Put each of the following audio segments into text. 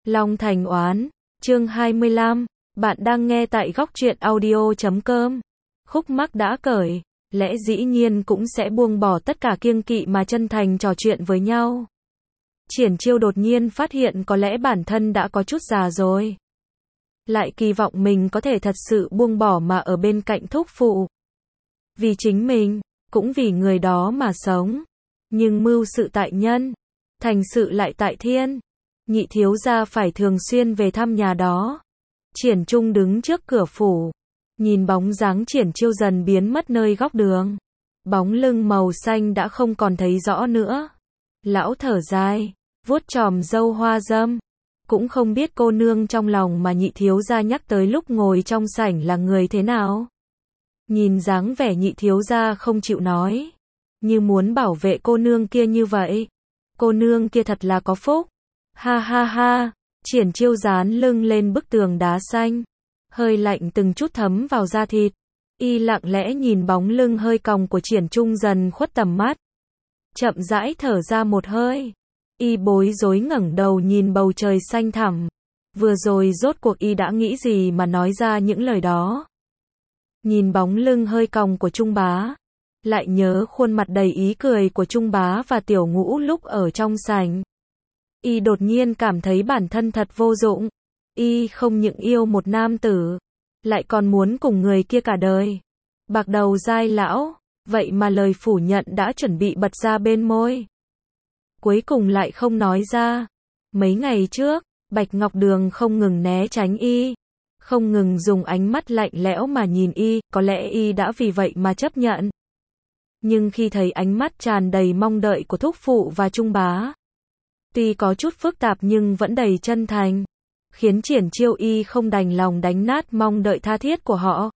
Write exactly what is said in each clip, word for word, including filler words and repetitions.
Long Thành Oán, chương hai mươi lăm, bạn đang nghe tại góc truyện audio chấm com. Khúc mắc đã cởi, lẽ dĩ nhiên cũng sẽ buông bỏ tất cả kiêng kỵ mà chân thành trò chuyện với nhau. Triển Chiêu đột nhiên phát hiện có lẽ bản thân đã có chút già rồi. Lại kỳ vọng mình có thể thật sự buông bỏ mà ở bên cạnh thúc phụ. Vì chính mình, cũng vì người đó mà sống. Nhưng mưu sự tại nhân, thành sự lại tại thiên. Nhị thiếu gia phải thường xuyên về thăm nhà đó. Triển Trung đứng trước cửa phủ, nhìn bóng dáng Triển Chiêu dần biến mất nơi góc đường. Bóng lưng màu xanh đã không còn thấy rõ nữa. Lão thở dài, vuốt chòm râu hoa râm. Cũng không biết cô nương trong lòng mà nhị thiếu gia nhắc tới lúc ngồi trong sảnh là người thế nào. Nhìn dáng vẻ nhị thiếu gia không chịu nói, như muốn bảo vệ cô nương kia như vậy. Cô nương kia thật là có phúc. Ha ha ha, Triển Chiêu dán lưng lên bức tường đá xanh. Hơi lạnh từng chút thấm vào da thịt. Y lặng lẽ nhìn bóng lưng hơi còng của Triển Trung dần khuất tầm mắt. Chậm rãi thở ra một hơi. Y bối rối ngẩng đầu nhìn bầu trời xanh thẳm. Vừa rồi rốt cuộc y đã nghĩ gì mà nói ra những lời đó. Nhìn bóng lưng hơi còng của Trung Bá, lại nhớ khuôn mặt đầy ý cười của Trung Bá và Tiểu Ngũ lúc ở trong sảnh. Y đột nhiên cảm thấy bản thân thật vô dụng. Y không những yêu một nam tử, lại còn muốn cùng người kia cả đời. Bạc đầu dai lão, vậy mà lời phủ nhận đã chuẩn bị bật ra bên môi. Cuối cùng lại không nói ra. Mấy ngày trước, Bạch Ngọc Đường không ngừng né tránh y, không ngừng dùng ánh mắt lạnh lẽo mà nhìn y, có lẽ y đã vì vậy mà chấp nhận. Nhưng khi thấy ánh mắt tràn đầy mong đợi của thúc phụ và Trung Bá, tuy có chút phức tạp nhưng vẫn đầy chân thành, khiến Triển Chiêu y không đành lòng đánh nát mong đợi tha thiết của họ.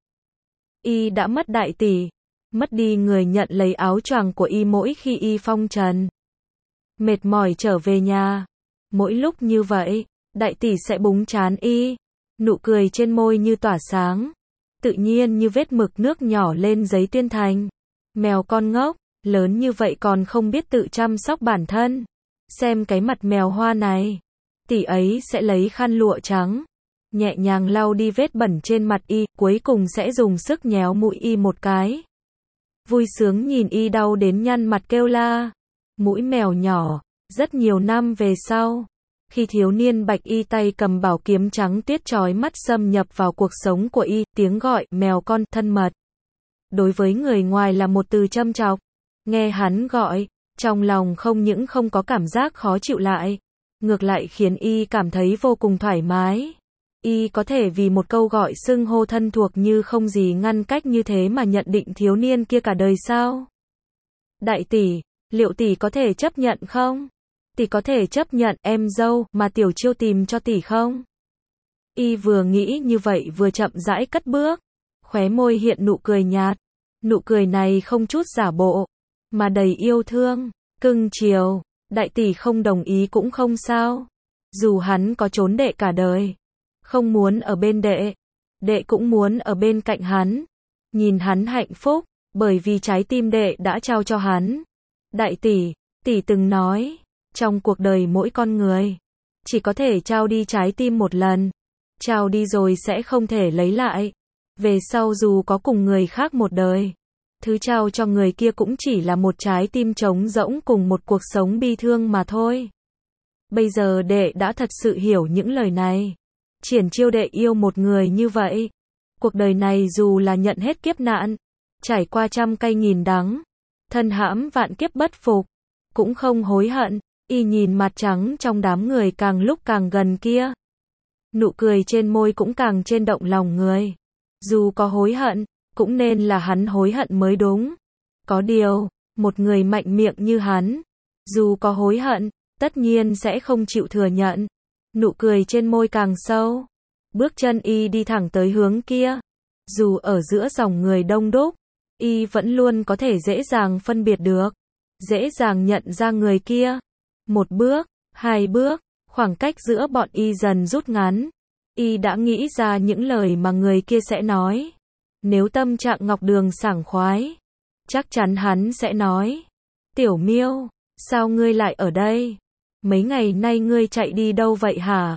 Y đã mất đại tỷ, mất đi người nhận lấy áo choàng của y mỗi khi y phong trần. Mệt mỏi trở về nhà, mỗi lúc như vậy, đại tỷ sẽ búng trán y, nụ cười trên môi như tỏa sáng, tự nhiên như vết mực nước nhỏ lên giấy tuyên thành. Mèo con ngốc, lớn như vậy còn không biết tự chăm sóc bản thân. Xem cái mặt mèo hoa này. Tỷ ấy sẽ lấy khăn lụa trắng, nhẹ nhàng lau đi vết bẩn trên mặt y, cuối cùng sẽ dùng sức nhéo mũi y một cái. Vui sướng nhìn y đau đến nhăn mặt kêu la. Mũi mèo nhỏ, rất nhiều năm về sau, khi thiếu niên Bạch Y tay cầm bảo kiếm trắng tuyết chói mắt xâm nhập vào cuộc sống của y, tiếng gọi mèo con thân mật. Đối với người ngoài là một từ châm chọc. Nghe hắn gọi, trong lòng không những không có cảm giác khó chịu lại, ngược lại khiến y cảm thấy vô cùng thoải mái. Y có thể vì một câu gọi xưng hô thân thuộc như không gì ngăn cách như thế mà nhận định thiếu niên kia cả đời sao? Đại tỷ, liệu tỷ có thể chấp nhận không? Tỷ có thể chấp nhận em dâu mà Tiểu Chiêu tìm cho tỷ không? Y vừa nghĩ như vậy vừa chậm rãi cất bước, khóe môi hiện nụ cười nhạt. Nụ cười này không chút giả bộ, mà đầy yêu thương, cưng chiều. Đại tỷ không đồng ý cũng không sao. Dù hắn có trốn đệ cả đời, không muốn ở bên đệ, đệ cũng muốn ở bên cạnh hắn. Nhìn hắn hạnh phúc, bởi vì trái tim đệ đã trao cho hắn. Đại tỷ, tỷ từng nói, trong cuộc đời mỗi con người, chỉ có thể trao đi trái tim một lần. Trao đi rồi sẽ không thể lấy lại. Về sau dù có cùng người khác một đời, thứ trao cho người kia cũng chỉ là một trái tim trống rỗng cùng một cuộc sống bi thương mà thôi. Bây giờ đệ đã thật sự hiểu những lời này. Triển Chiêu đệ yêu một người như vậy. Cuộc đời này dù là nhận hết kiếp nạn, trải qua trăm cay nghìn đắng, thân hãm vạn kiếp bất phục, cũng không hối hận. Y nhìn mặt trắng trong đám người càng lúc càng gần kia, nụ cười trên môi cũng càng trên động lòng người. Dù có hối hận, cũng nên là hắn hối hận mới đúng. Có điều, một người mạnh miệng như hắn, dù có hối hận, tất nhiên sẽ không chịu thừa nhận. Nụ cười trên môi càng sâu, bước chân y đi thẳng tới hướng kia. Dù ở giữa dòng người đông đúc, y vẫn luôn có thể dễ dàng phân biệt được, dễ dàng nhận ra người kia. Một bước, hai bước, khoảng cách giữa bọn y dần rút ngắn. Y đã nghĩ ra những lời mà người kia sẽ nói. Nếu tâm trạng Ngọc Đường sảng khoái, chắc chắn hắn sẽ nói: Tiểu Miêu, sao ngươi lại ở đây? Mấy ngày nay ngươi chạy đi đâu vậy hả?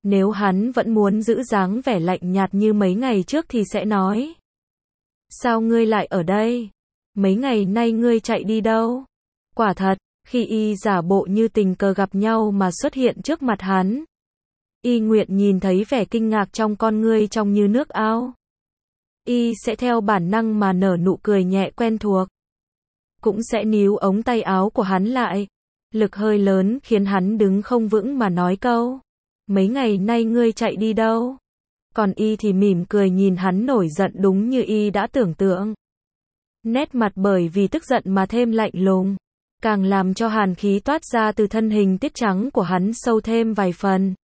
Nếu hắn vẫn muốn giữ dáng vẻ lạnh nhạt như mấy ngày trước thì sẽ nói. Sao ngươi lại ở đây? Mấy ngày nay ngươi chạy đi đâu? Quả thật, khi y giả bộ như tình cờ gặp nhau mà xuất hiện trước mặt hắn, y nguyện nhìn thấy vẻ kinh ngạc trong con ngươi trong như nước ao. Y sẽ theo bản năng mà nở nụ cười nhẹ quen thuộc. Cũng sẽ níu ống tay áo của hắn lại. Lực hơi lớn khiến hắn đứng không vững mà nói câu. Mấy ngày nay ngươi chạy đi đâu? Còn y thì mỉm cười nhìn hắn nổi giận đúng như y đã tưởng tượng. Nét mặt bởi vì tức giận mà thêm lạnh lùng, càng làm cho hàn khí toát ra từ thân hình tiết trắng của hắn sâu thêm vài phần.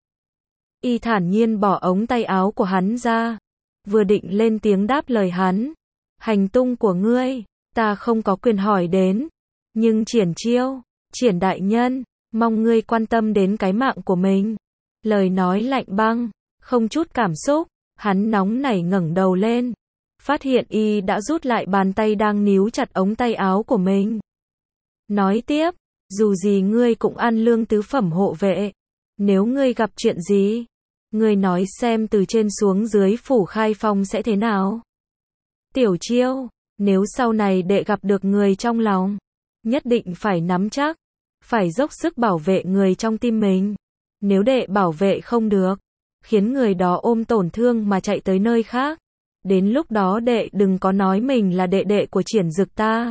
Y thản nhiên bỏ ống tay áo của hắn ra, vừa định lên tiếng đáp lời hắn. Hành tung của ngươi, ta không có quyền hỏi đến. Nhưng Triển Chiêu, Triển đại nhân, mong ngươi quan tâm đến cái mạng của mình. Lời nói lạnh băng, không chút cảm xúc, hắn nóng nảy ngẩng đầu lên. Phát hiện y đã rút lại bàn tay đang níu chặt ống tay áo của mình. Nói tiếp, dù gì ngươi cũng ăn lương tứ phẩm hộ vệ. Nếu ngươi gặp chuyện gì, ngươi nói xem từ trên xuống dưới phủ Khai Phong sẽ thế nào. Tiểu Chiêu, nếu sau này đệ gặp được người trong lòng, nhất định phải nắm chắc, phải dốc sức bảo vệ người trong tim mình. Nếu đệ bảo vệ không được, khiến người đó ôm tổn thương mà chạy tới nơi khác, đến lúc đó đệ đừng có nói mình là đệ đệ của Triển Dực ta.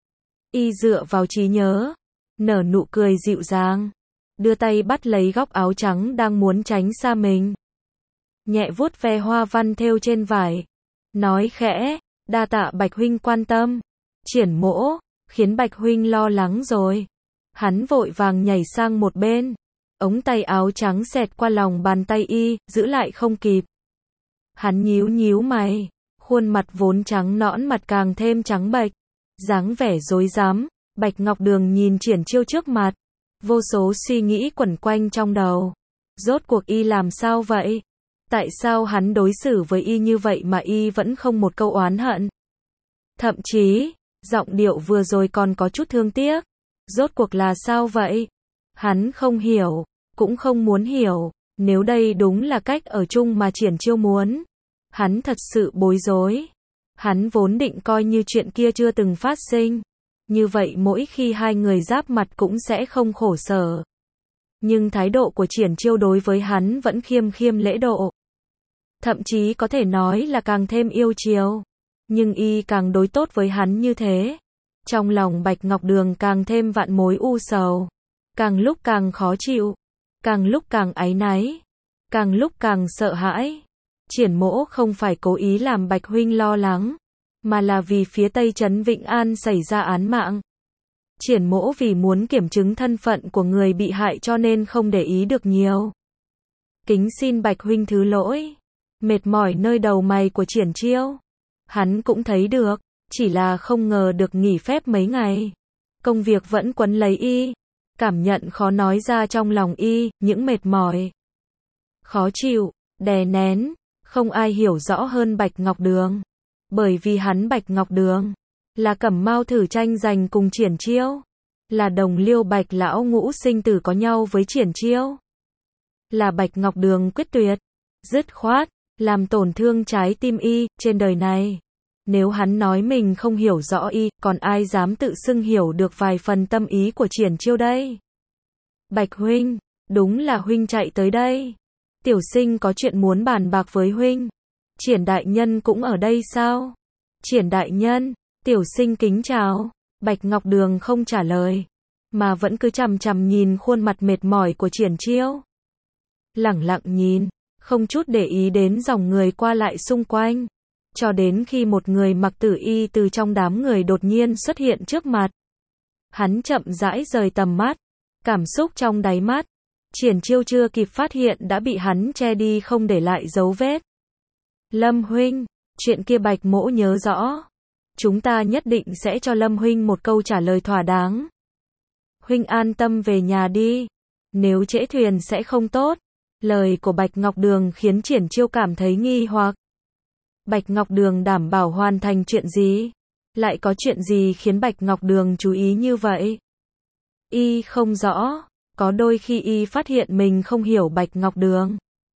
Y dựa vào trí nhớ, nở nụ cười dịu dàng, đưa tay bắt lấy góc áo trắng đang muốn tránh xa mình. Nhẹ vuốt ve hoa văn thêu trên vải, nói khẽ, đa tạ Bạch huynh quan tâm. Triển Mỗ, khiến Bạch huynh lo lắng rồi. Hắn vội vàng nhảy sang một bên, ống tay áo trắng xẹt qua lòng bàn tay y, giữ lại không kịp. Hắn nhíu nhíu mày, khuôn mặt vốn trắng nõn mặt càng thêm trắng bệch, dáng vẻ rối rắm. Bạch Ngọc Đường nhìn Triển Chiêu trước mặt, vô số suy nghĩ quẩn quanh trong đầu. Rốt cuộc y làm sao vậy? Tại sao hắn đối xử với y như vậy mà y vẫn không một câu oán hận? Thậm chí, giọng điệu vừa rồi còn có chút thương tiếc. Rốt cuộc là sao vậy? Hắn không hiểu, cũng không muốn hiểu. Nếu đây đúng là cách ở chung mà Triển Chiêu muốn, hắn thật sự bối rối. Hắn vốn định coi như chuyện kia chưa từng phát sinh. Như vậy mỗi khi hai người giáp mặt cũng sẽ không khổ sở. Nhưng thái độ của Triển Chiêu đối với hắn vẫn khiêm khiêm lễ độ. Thậm chí có thể nói là càng thêm yêu chiều. Nhưng y càng đối tốt với hắn như thế. Trong lòng Bạch Ngọc Đường càng thêm vạn mối u sầu. Càng lúc càng khó chịu. Càng lúc càng áy náy. Càng lúc càng sợ hãi. Triển Mỗ không phải cố ý làm Bạch huynh lo lắng, mà là vì phía Tây Trấn Vịnh An xảy ra án mạng. Triển Mỗ vì muốn kiểm chứng thân phận của người bị hại cho nên không để ý được nhiều. Kính xin Bạch huynh thứ lỗi. Mệt mỏi nơi đầu mày của Triển Chiêu, hắn cũng thấy được, chỉ là không ngờ được nghỉ phép mấy ngày. Công việc vẫn quấn lấy y, cảm nhận khó nói ra trong lòng y, những mệt mỏi, khó chịu, đè nén, không ai hiểu rõ hơn Bạch Ngọc Đường. Bởi vì hắn Bạch Ngọc Đường là Cẩm Mao thử tranh giành cùng Triển Chiêu, là đồng liêu Bạch lão ngũ sinh tử có nhau với Triển Chiêu, là Bạch Ngọc Đường quyết tuyệt, dứt khoát, làm tổn thương trái tim y. Trên đời này, nếu hắn nói mình không hiểu rõ y, còn ai dám tự xưng hiểu được vài phần tâm ý của Triển Chiêu đây? Bạch huynh, đúng là huynh chạy tới đây. Tiểu sinh có chuyện muốn bàn bạc với huynh. Triển đại nhân cũng ở đây sao? Triển đại nhân, tiểu sinh kính chào. Bạch Ngọc Đường không trả lời, mà vẫn cứ chằm chằm nhìn khuôn mặt mệt mỏi của Triển Chiêu. Lẳng lặng nhìn, không chút để ý đến dòng người qua lại xung quanh. Cho đến khi một người mặc tử y từ trong đám người đột nhiên xuất hiện trước mặt. Hắn chậm rãi rời tầm mắt, cảm xúc trong đáy mắt. Triển Chiêu chưa kịp phát hiện đã bị hắn che đi không để lại dấu vết. Lâm huynh, chuyện kia Bạch Mỗ nhớ rõ. Chúng ta nhất định sẽ cho Lâm huynh một câu trả lời thỏa đáng. Huynh an tâm về nhà đi. Nếu trễ thuyền sẽ không tốt. Lời của Bạch Ngọc Đường khiến Triển Chiêu cảm thấy nghi hoặc. Bạch Ngọc Đường đảm bảo hoàn thành chuyện gì? Lại có chuyện gì khiến Bạch Ngọc Đường chú ý như vậy? Y không rõ. Có đôi khi y phát hiện mình không hiểu Bạch Ngọc Đường.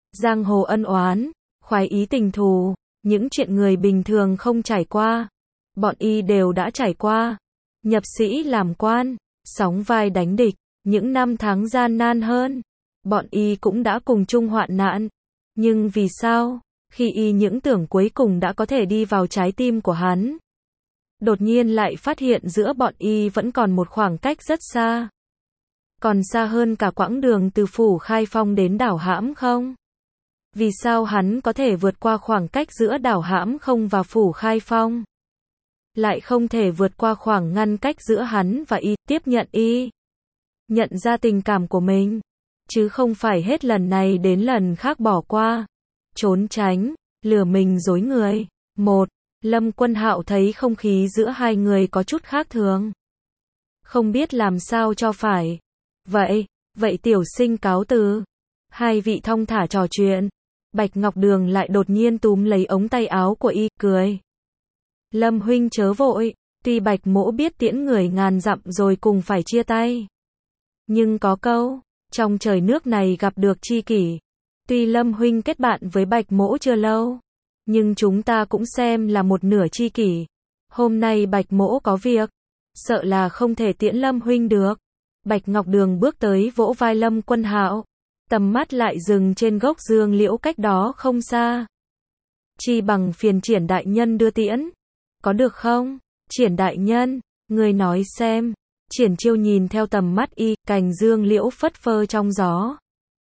Giang hồ ân oán, khoái ý tình thù, những chuyện người bình thường không trải qua, bọn y đều đã trải qua. Nhập sĩ làm quan, sóng vai đánh địch, những năm tháng gian nan hơn, bọn y cũng đã cùng chung hoạn nạn. Nhưng vì sao, khi y những tưởng cuối cùng đã có thể đi vào trái tim của hắn, đột nhiên lại phát hiện giữa bọn y vẫn còn một khoảng cách rất xa. Còn xa hơn cả quãng đường từ phủ Khai Phong đến đảo Hãm Không? Vì sao hắn có thể vượt qua khoảng cách giữa đảo Hãm Không và phủ Khai Phong? Lại không thể vượt qua khoảng ngăn cách giữa hắn và y, tiếp nhận y. Nhận ra tình cảm của mình, chứ không phải hết lần này đến lần khác bỏ qua, trốn tránh, lừa mình dối người. Một, Lâm Quân Hạo thấy không khí giữa hai người có chút khác thường. Không biết làm sao cho phải. Vậy, vậy tiểu sinh cáo từ. Hai vị thong thả trò chuyện. Bạch Ngọc Đường lại đột nhiên túm lấy ống tay áo của y, cười. Lâm huynh chớ vội, tuy Bạch mỗ biết tiễn người ngàn dặm rồi cùng phải chia tay. Nhưng có câu, trong trời nước này gặp được tri kỷ. Tuy Lâm huynh kết bạn với Bạch mỗ chưa lâu, nhưng chúng ta cũng xem là một nửa tri kỷ. Hôm nay Bạch mỗ có việc, sợ là không thể tiễn Lâm huynh được. Bạch Ngọc Đường bước tới vỗ vai Lâm Quân Hạo, tầm mắt lại dừng trên gốc dương liễu cách đó không xa. Chi bằng phiền Triển đại nhân đưa tiễn, có được không? Triển đại nhân, người nói xem. Triển Chiêu nhìn theo tầm mắt y, cành dương liễu phất phơ trong gió.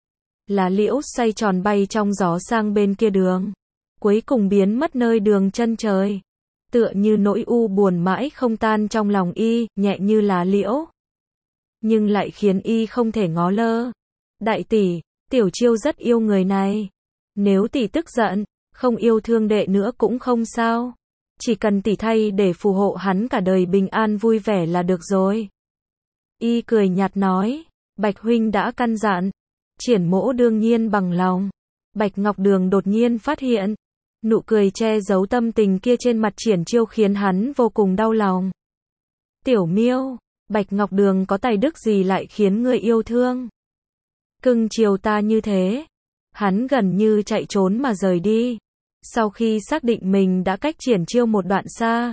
Lá liễu xoay tròn bay trong gió sang bên kia đường, cuối cùng biến mất nơi đường chân trời. Tựa như nỗi u buồn mãi không tan trong lòng y, nhẹ như lá liễu, nhưng lại khiến y không thể ngó lơ. Đại tỷ, Tiểu Chiêu rất yêu người này. Nếu tỷ tức giận, không yêu thương đệ nữa cũng không sao. Chỉ cần tỷ thay để phù hộ hắn cả đời bình an vui vẻ là được rồi. Y cười nhạt nói, Bạch huynh đã căn dặn. Triển mỗ đương nhiên bằng lòng. Bạch Ngọc Đường đột nhiên phát hiện, nụ cười che giấu tâm tình kia trên mặt Triển Chiêu khiến hắn vô cùng đau lòng. Tiểu Miêu, Bạch Ngọc Đường có tài đức gì lại khiến người yêu thương? Cưng chiều ta như thế. Hắn gần như chạy trốn mà rời đi. Sau khi xác định mình đã cách Triển Chiêu một đoạn xa,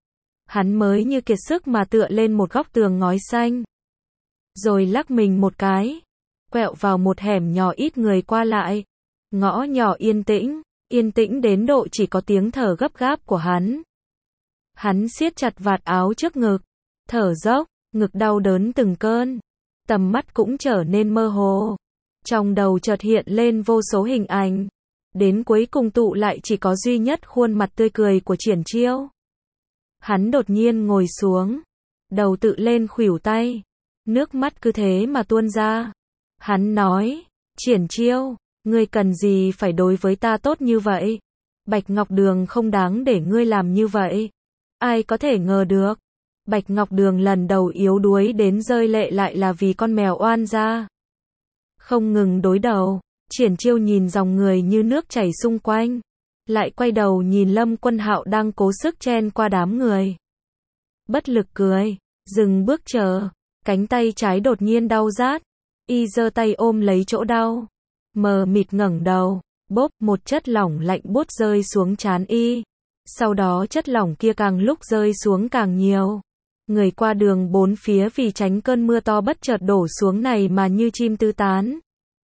hắn mới như kiệt sức mà tựa lên một góc tường ngói xanh. Rồi lắc mình một cái, quẹo vào một hẻm nhỏ ít người qua lại. Ngõ nhỏ yên tĩnh, yên tĩnh đến độ chỉ có tiếng thở gấp gáp của hắn. Hắn siết chặt vạt áo trước ngực, thở dốc, ngực đau đớn từng cơn. Tầm mắt cũng trở nên mơ hồ. Trong đầu chợt hiện lên vô số hình ảnh. Đến cuối cùng tụ lại chỉ có duy nhất khuôn mặt tươi cười của Triển Chiêu. Hắn đột nhiên ngồi xuống, đầu tự lên khuỷu tay, nước mắt cứ thế mà tuôn ra. Hắn nói, Triển Chiêu, ngươi cần gì phải đối với ta tốt như vậy? Bạch Ngọc Đường không đáng để ngươi làm như vậy. Ai có thể ngờ được, Bạch Ngọc Đường lần đầu yếu đuối đến rơi lệ lại là vì con mèo oan gia. Không ngừng đối đầu, Triển Chiêu nhìn dòng người như nước chảy xung quanh, lại quay đầu nhìn Lâm Quân Hạo đang cố sức chen qua đám người. Bất lực cười, dừng bước chờ, cánh tay trái đột nhiên đau rát, y giơ tay ôm lấy chỗ đau, mờ mịt ngẩng đầu, bốp, một chất lỏng lạnh buốt rơi xuống trán y. Sau đó chất lỏng kia càng lúc rơi xuống càng nhiều. Người qua đường bốn phía vì tránh cơn mưa to bất chợt đổ xuống này mà như chim tứ tán.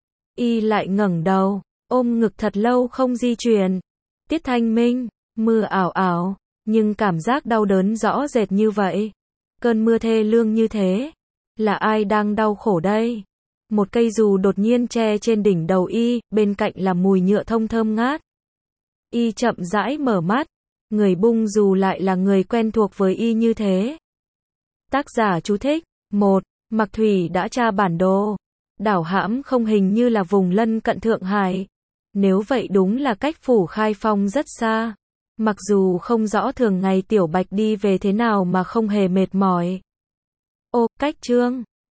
Y lại ngẩng đầu, ôm ngực thật lâu không di chuyển. Tiết Thanh Minh, mưa ảo ảo, nhưng cảm giác đau đớn rõ rệt như vậy. Cơn mưa thê lương như thế, là ai đang đau khổ đây? Một cây dù đột nhiên che trên đỉnh đầu y, bên cạnh là mùi nhựa thông thơm ngát. Y chậm rãi mở mắt, người bung dù lại là người quen thuộc với y như thế. Tác giả chú thích. một. Mạc Thủy đã tra bản đồ. Đảo Hãm Không hình như là vùng lân cận Thượng Hải. Nếu vậy đúng là cách phủ Khai Phong rất xa. Mặc dù không rõ thường ngày Tiểu Bạch đi về thế nào mà không hề mệt mỏi. Ô, cách chương.